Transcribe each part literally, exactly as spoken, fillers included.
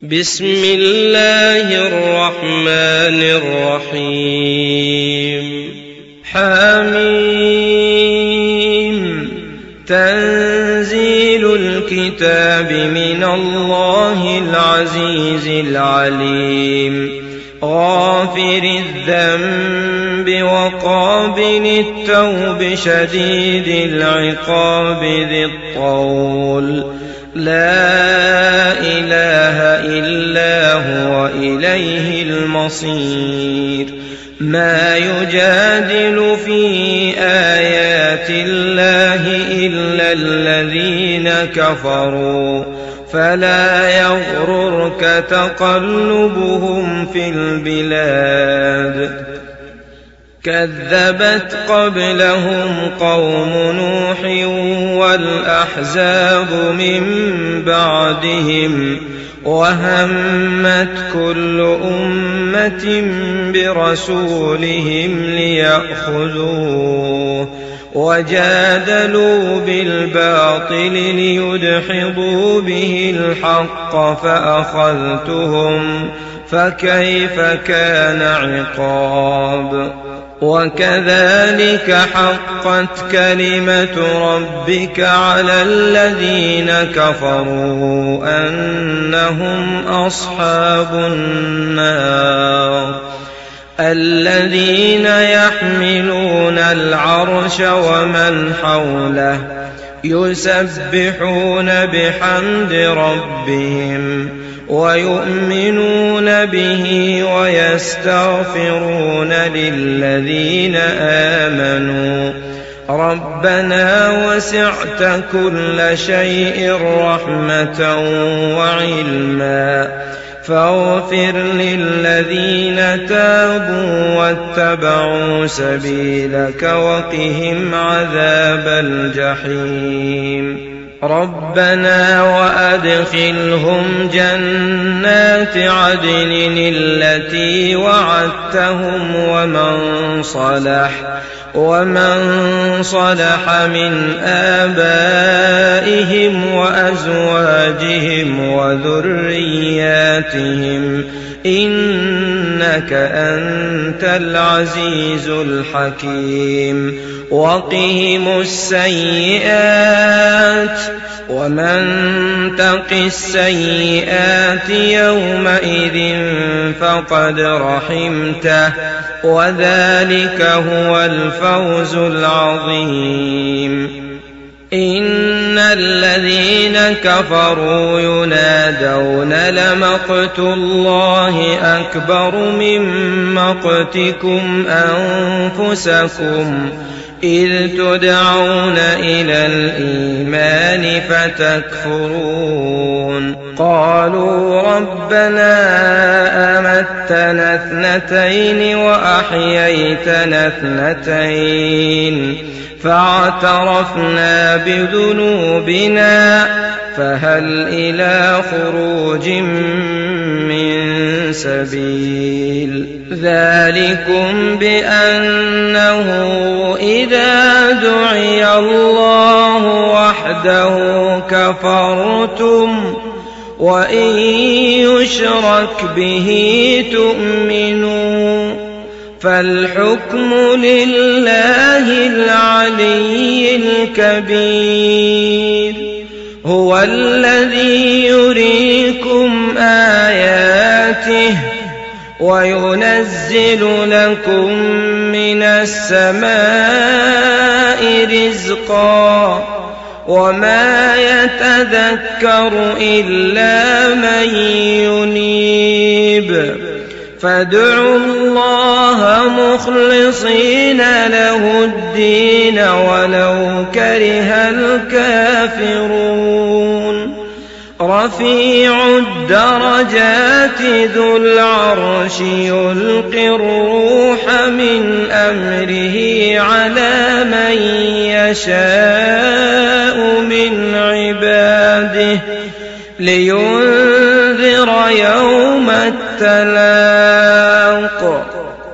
بسم الله الرحمن الرحيم حميم تنزيل الكتاب من الله العزيز العليم غافر الذنب وقابل التوب شديد العقاب ذي الطول لا إله إلا هو إليه المصير ما يجادل في آيات الله إلا الذين كفروا فلا يغررك تقلبهم في البلاد كذبت قبلهم قوم نوح والأحزاب من بعدهم وهمت كل أمة برسولهم ليأخذوه وجادلوا بالباطل ليدحضوا به الحق فأخذتهم فكيف كان عقاب وكذلك حقت كلمة ربك على الذين كفروا أنهم أصحاب النار الذين يحملون العرش ومن حوله يسبحون بحمد ربهم ويؤمنون به ويستغفرون للذين آمنوا ربنا وسعت كل شيء رحمة وعلما فاغفر للذين تابوا واتبعوا سبيلك وقهم عذاب الجحيم ربنا وأدخلهم جنات عدن التي وعدتهم ومن صلح ومن صلح من آبائهم وأزواجهم وذرياتهم إنك أنت العزيز الحكيم وقهم السيئات ومن تق السيئات يومئذ فقد رحمته وذلك هو الفوز العظيم إن الذين كفروا ينادون لمقت الله أكبر من مقتكم أنفسكم إذ تدعون إلى الإيمان فتكفرون قالوا ربنا أمتنا اثنتين وأحييتنا اثنتين فاعترفنا بذنوبنا فهل إلى خروج من سبيل ذلكم بأنه إذا دعي الله وحده كفرتم وإن يشرك به تؤمنوا فالحكم لله العلي الكبير هو الذي يريكم آياته وينزل لكم من السماء رزقا وما يتذكر إلا من ينيب فادعوا الله مخلصين له الدين ولو كره الكافرون رفيع الدرجات ذو العرش يلقي الروح من أمره على من يشاء من عباده لينذر يوم التلاق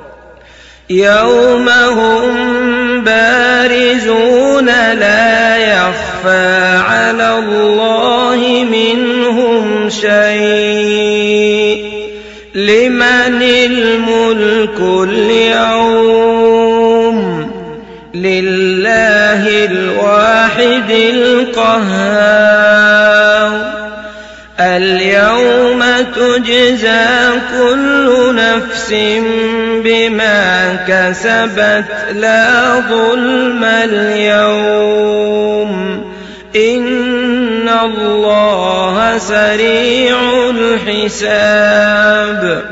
يوم هم بارزون لا يخفى على الله منهم شيء لمن الملك اليوم لله الواحد القهار اليوم تجزى كل نفس بما كسبت لا ظلم اليوم إن الله سريع الحساب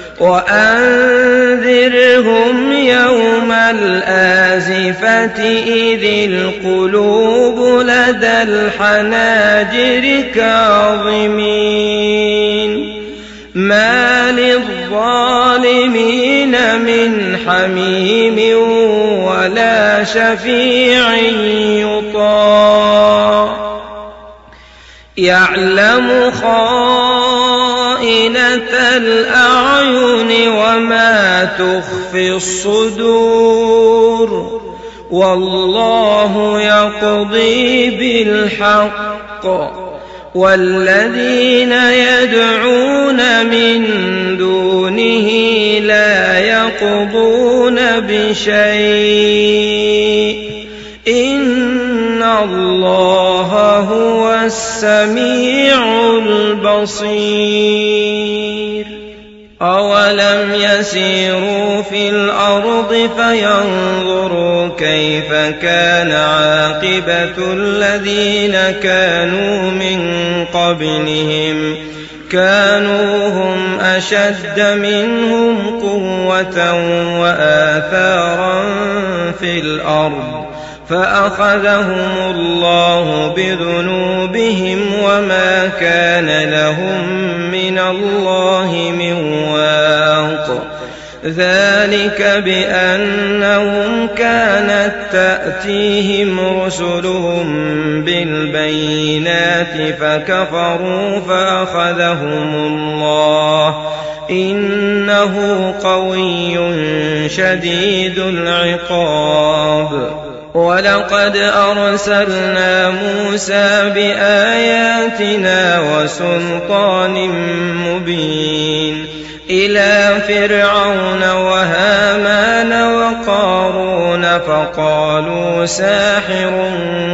وأنذرهم يوم الآزفة إذ القلوب لدى الحناجر كاظمين ما للظالمين من حميم ولا شفيع يطاع يعلم خائنة الأعين وما تخفي الصدور والله يقضي بالحق والذين يدعون من دونه لا يقضون بشيء إن الله هو السميع البصير أولم يسيروا في الأرض فينظروا كيف كان عاقبة الذين كانوا من قبلهم كانوا هم أشد منهم قوة وآثارا في الأرض فأخذهم الله بذنوبهم وما كان لهم من الله من واق ذلك بأنهم كانت تأتيهم رسلهم بالبينات فكفروا فأخذهم الله إنه قوي شديد العقاب ولقد أرسلنا موسى بآياتنا وسلطان مبين إلى فرعون وهامان وقارون فقالوا ساحر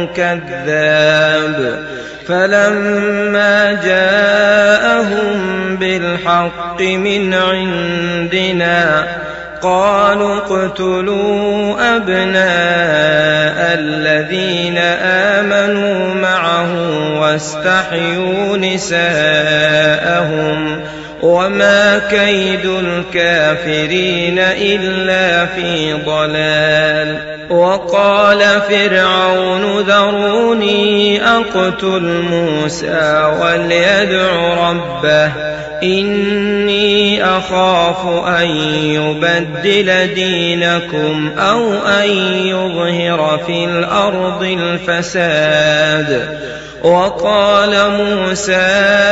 كذاب فلما جاءهم بالحق من عندنا قالوا اقتلوا أبناء الذين آمنوا معه واستحيوا نساءهم وما كيد الكافرين إلا في ضلال وقال فرعون ذروني أقتل موسى وليدع ربه إني أخاف أن يبدل دينكم أو أن يظهر في الأرض الفساد وقال موسى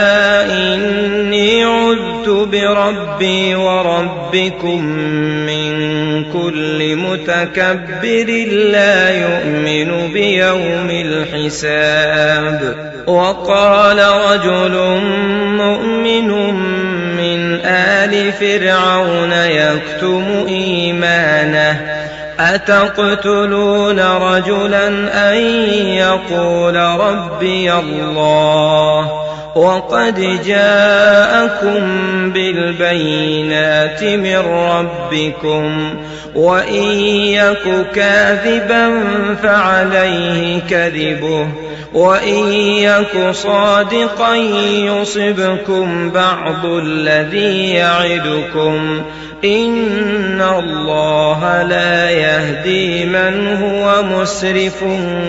إني عذت بربي وربكم من كل متكبر لا يؤمن بيوم الحساب وقال رجل مؤمن من آل فرعون يكتم إيمانه أتقتلون رجلا أن يقول ربي الله وقد جاءكم بالبينات من ربكم وإن يك كاذبا فعليه كذبه وإن يك صادقا يصبكم بعض الذي يعدكم إن الله لا يهدي من هو مسرف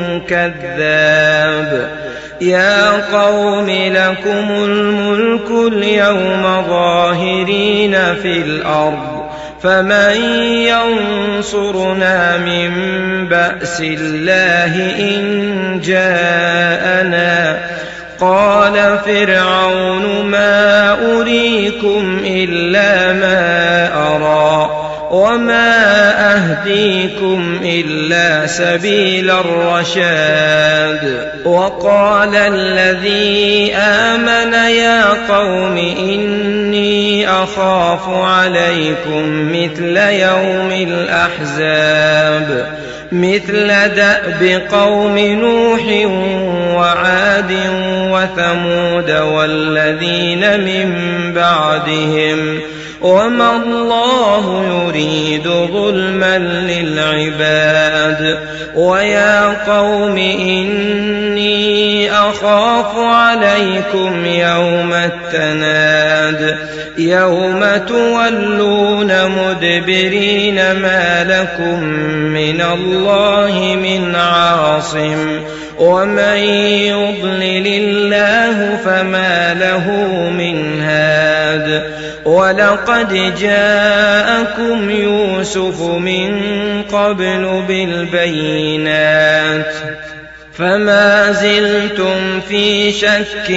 كذاب يا قوم لكم الملك اليوم ظاهرين في الأرض فمن ينصرنا من بأس الله إن جاءنا قال فرعون ما أريكم إلا ما أرى وما أهديكم إلا سبيل الرشاد. وقال الذي آمن يا قوم إني أخاف عليكم مثل يوم الأحزاب مثل دأب قوم نوح وعاد وثمود والذين من بعدهم وما الله يريد ظلما للعباد. ويا قوم إني أخاف عليكم يوم التناد يوم تولون مدبرين ما لكم من الله من عاصم ومن يضلل الله فما له من هاد. ولقد جاءكم يوسف من قبل بالبينات فما زلتم في شك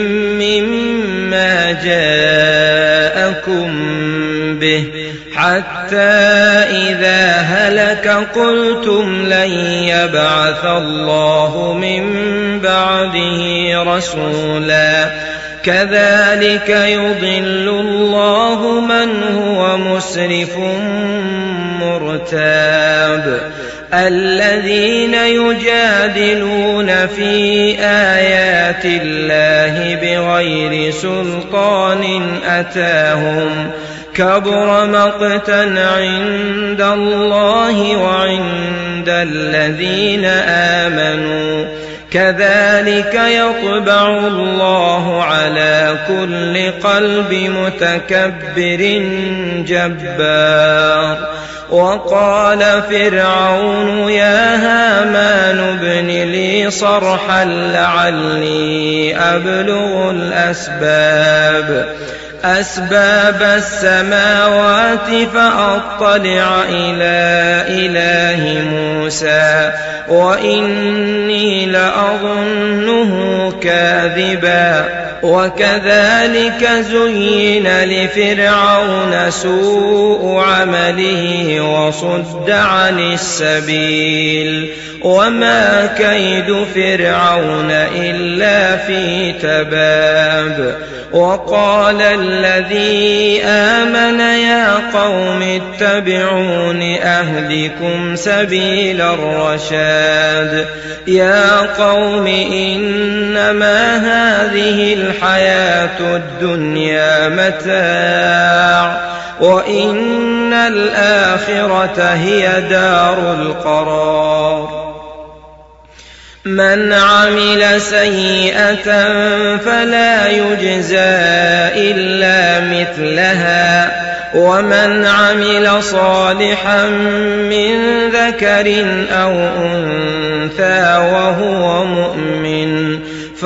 مما جاءكم به حتى إذا هلك قلتم لن يبعث الله من بعده رسولا كذلك يضل الله من هو مسرف مرتاب. الذين يجادلون في آيات الله بغير سلطان أتاهم كبر مقتا عند الله وعند الذين آمنوا كذلك يطبع الله على كل قلب متكبر جبار. وقال فرعون يا هامان ابن لي صرحا لعلي أبلغ الأسباب أسباب السماوات فأطلع إلى إله موسى وإني لأظنه كاذبا. وكذلك زين لفرعون سوء عمله وصد عن السبيل وما كيد فرعون إلا في تباب. وقال الذي آمن يا قوم اتبعون أهدكم سبيل الرشاد. يا قوم إنما هذه الحياة الدنيا متاع وإن الآخرة هي دار القرار. من عمل سيئة فلا يجزى إلا مثلها ومن عمل صالحا من ذكر أو أنثى وهو مؤمن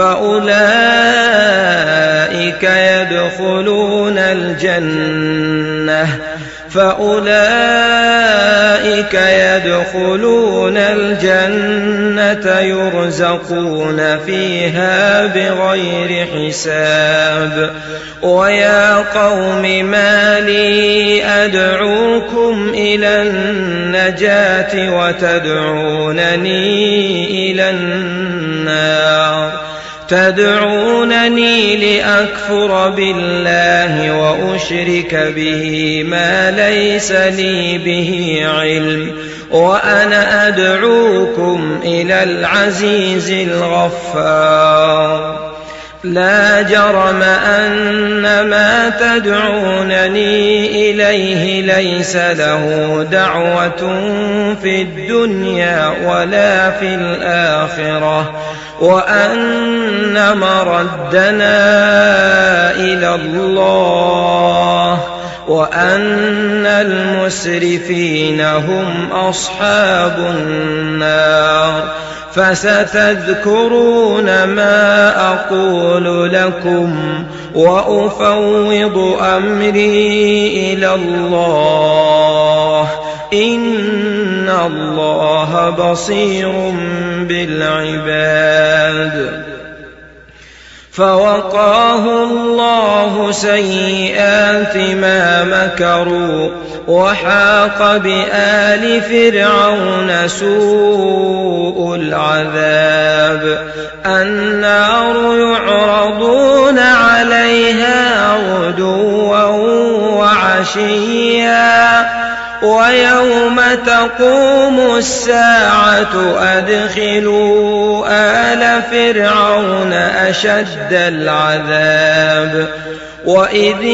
فأولئك يدخلون الجنة فأولئك يدخلون الجنة يرزقون فيها بغير حساب. ويا قوم ما لي أدعوكم إلى النجاة وتدعونني إلى النار تدعونني لأكفر بالله وأشرك به ما ليس لي به علم وأنا أدعوكم إلى العزيز الغفار. لا جرم أن ما تدعونني إليه ليس له دعوة في الدنيا ولا في الآخرة وأن مردنا إلى الله وأن المسرفين هم أصحاب النار. فستذكرون ما أقول لكم وأفوض أمري إلى الله إن الله بصير بالعباد. فوقاه الله سيئات ما مكروا وحاق بآل فرعون سوء العذاب النار يعرضون عليها غدوا وعشيا ويوم تقوم الساعة أدخلوا آل فرعون أشد العذاب وإذ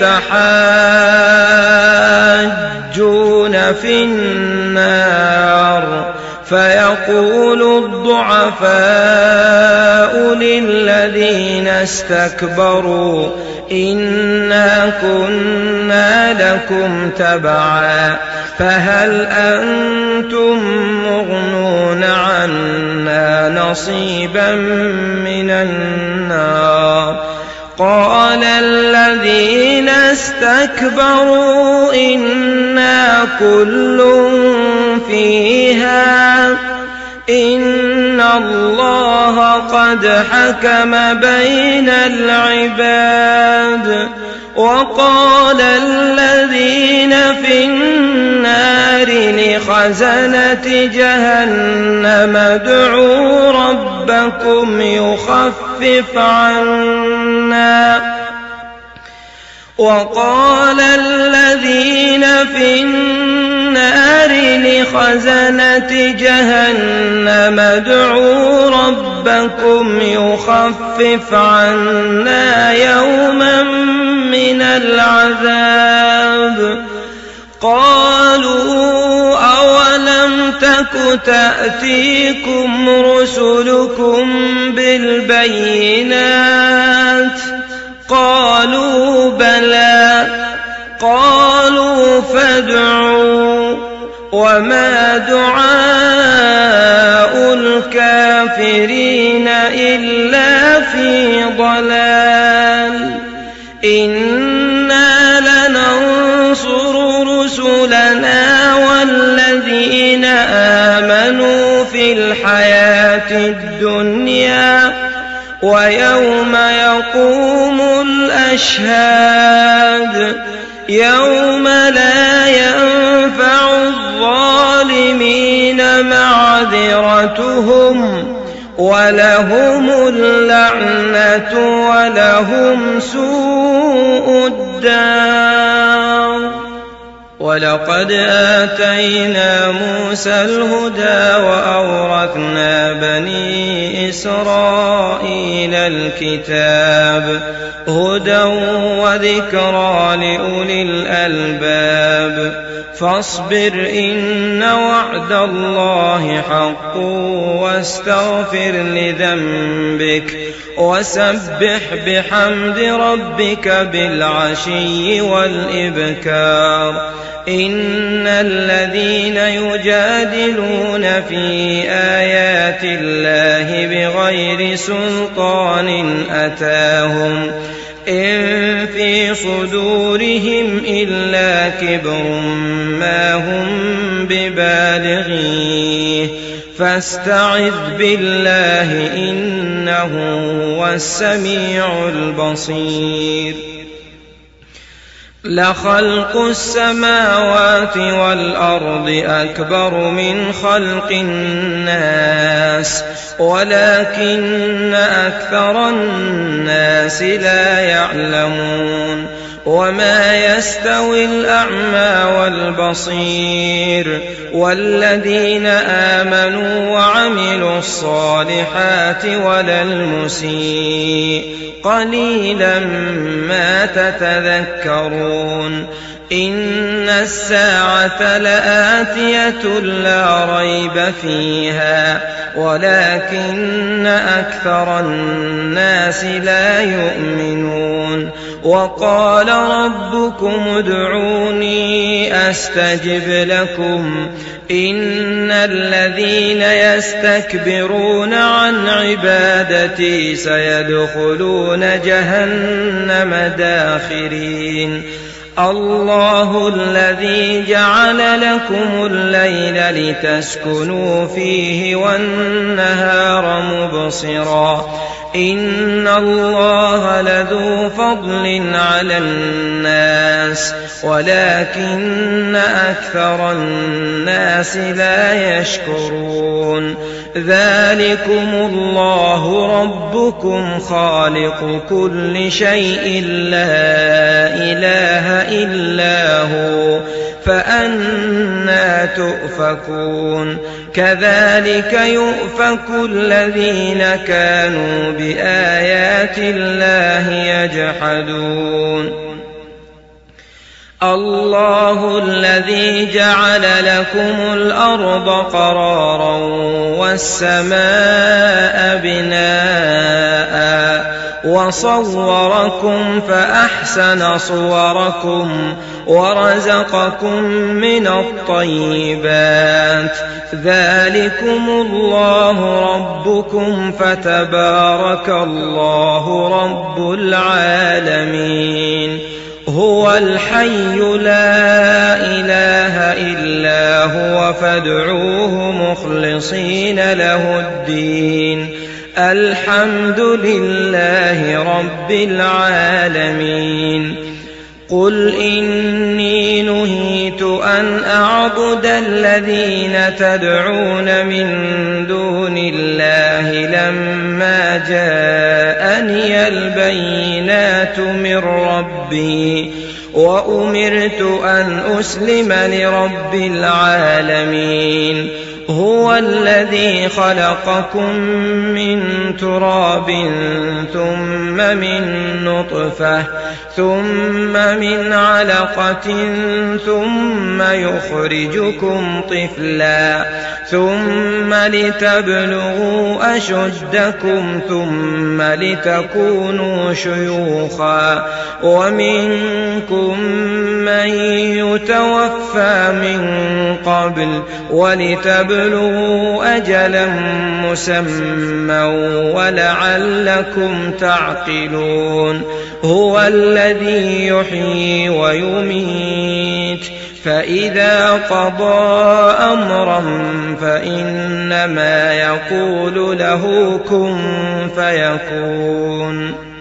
يتحاجون في النار فيقول الضعفاء للذين استكبروا إنا كنا لكم تبعا فهل أنتم مغنون عنا نصيبا من النار قال الذين استكبروا إنا كل فيها إن الله قد حكم بين العباد وقال الذين في النار لخزنة جهنم ادعوا ربكم يخفف عنا وقال الذين في النار لخزنة جهنم ادعوا ربكم يخفف عنا يوما من العذاب قالوا أولم تك تأتيكم رسلكم بالبينات قالوا بلى قالوا فادعوا وما دعاء الكافرين إلا في ضلال إنا لننصر رسلنا والذين آمنوا في الحياة الدنيا ويوم يقوم الأشهاد يوم لا ينفع الظالمين معذرتهم ولهم اللعنة ولهم سوء الدار ولقد آتينا موسى الهدى وأورثنا بني إسرائيل الكتاب هدى وذكرى لأولي الألباب فاصبر إن وعد الله حق واستغفر لذنبك وسبح بحمد ربك بالعشي والإبكار إن الذين يجادلون في آيات الله بغير سلطان أتاهم إن في صدورهم إلا كبر ما هم ببالغيه فاستعذ بالله إنه هو السميع البصير لخلق السماوات والأرض أكبر من خلق الناس ولكن أكثر الناس لا يعلمون وما يستوي الأعمى والبصير والذين آمنوا وعملوا الصالحات ولا المسيء قليلا ما تتذكرون إن الساعة لآتية لا ريب فيها ولكن أكثر الناس لا يؤمنون وقال ربكم ادعوني أستجب لكم إن الذين يستكبرون عن عبادتي سيدخلون جهنم داخرين الله الذي جعل لكم الليل لتسكنوا فيه والنهار مبصرا إن الله لذو فضل على الناس ولكن أكثر الناس لا يشكرون ذلكم الله ربكم خالق كل شيء لا إله إلا هو فأنى تؤفكون كذلك يؤفك الذين كانوا بآيات الله يجحدون الله الذي جعل لكم الأرض قرارا والسماء بناء وصوركم فأحسن صوركم ورزقكم من الطيبات ذلكم الله ربكم فتبارك الله رب العالمين هو الحي لا إله إلا هو فادعوه مخلصين له الدين الحمد لله رب العالمين قل إني نهيت أن أعبد الذين تدعون من دون الله لما جاءني البينات من ربي وأمرت أن أسلم لرب العالمين هو الذي خلقكم من تراب ثم من نطفة ثم من علقة ثم يخرجكم طفلا ثم لتبلغوا أشدكم ثم لتكونوا شيوخا ومنكم من يتوفى من قبل ولتبلغوا أجلا مسمى ولعلكم تعقلون هو الذي يحيي ويميت فإذا قضى أمرا فإنما يقول له كن فيكون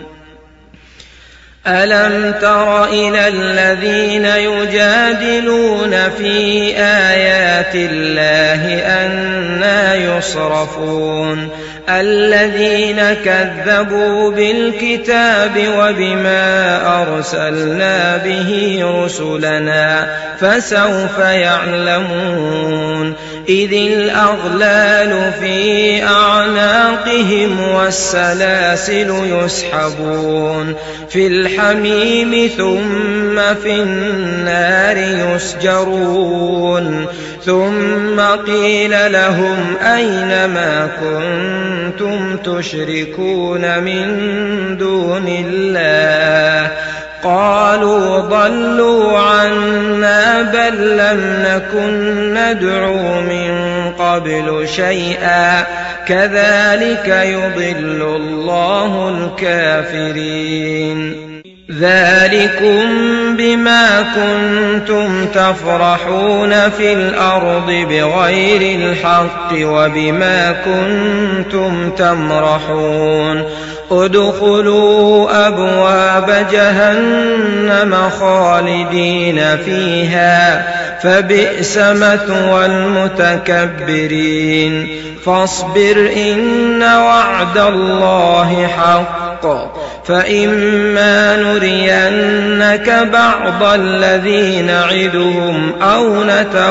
ألم تر إلى الذين يجادلون في آيات الله أنى يصرفون الذين كذبوا بالكتاب وبما أرسلنا به رسلنا فسوف يعلمون إذ الأغلال في أعناقهم والسلاسل يسحبون في الحميم ثم في النار يسجرون ثم قيل لهم أين ما كنتم تشركون من دون الله قالوا ضلوا عنا بل لم نكن ندعو من قبل شيئا كذلك يضل الله الكافرين ذلكم بما كنتم تفرحون في الأرض بغير الحق وبما كنتم تمرحون ادخلوا أبواب جهنم خالدين فيها فبئس مثوى المتكبرين فاصبر إن وعد الله حق فإما نرينك بعض الذي نعدهم أو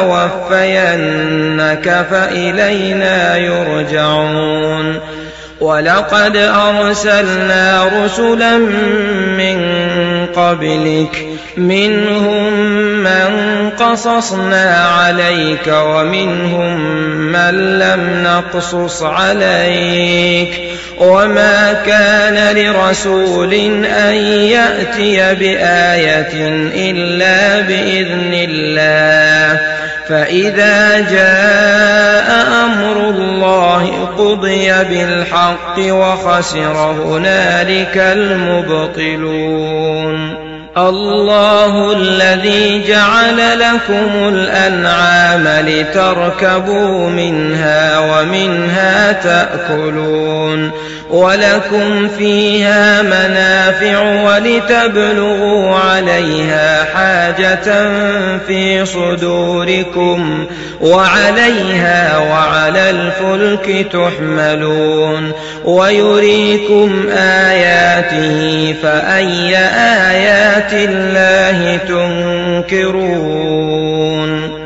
نتوفينك فإلينا يرجعون ولقد أرسلنا رسلا من قبلك منهم من قصصنا عليك ومنهم من لم نقصص عليك وما كان لرسول أن يأتي بآية إلا بإذن الله فإذا جاء أمر الله قضي بالحق وخسر هنالك المبطلون الله الذي جعل لكم الأنعام لتركبوا منها ومنها تأكلون ولكم فيها منافع ولتبلغوا عليها حاجة في صدوركم وعليها وعلى الفلك تحملون ويريكم آياته فأي آيات الله تنكرون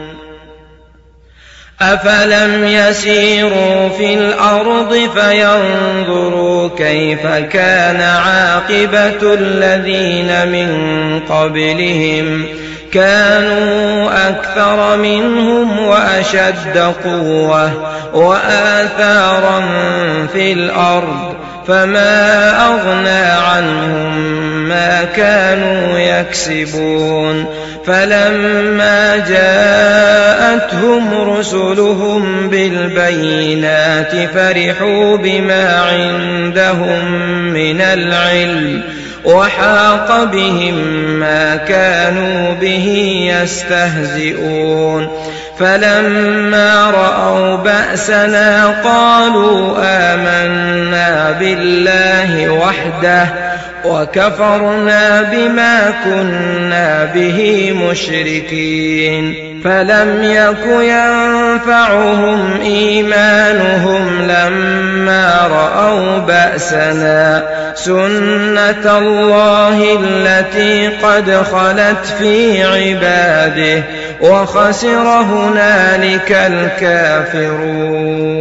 أفلم يسيروا في الأرض فينظروا كيف كان عاقبة الذين من قبلهم كانوا أكثر منهم وأشد قوة وآثارا في الأرض فما أغنى عنهم ما كانوا يكسبون فلما جاءتهم رسلهم بالبينات فرحوا بما عندهم من العلم وحاق بهم ما كانوا به يستهزئون فلما رأوا بأسنا قالوا آمنا بالله وحده وكفرنا بما كنا به مشركين فلم يك ينفعهم إيمانهم لما رأوا بأسنا سنة الله التي قد خلت في عباده وخسر هنالك الكافرون.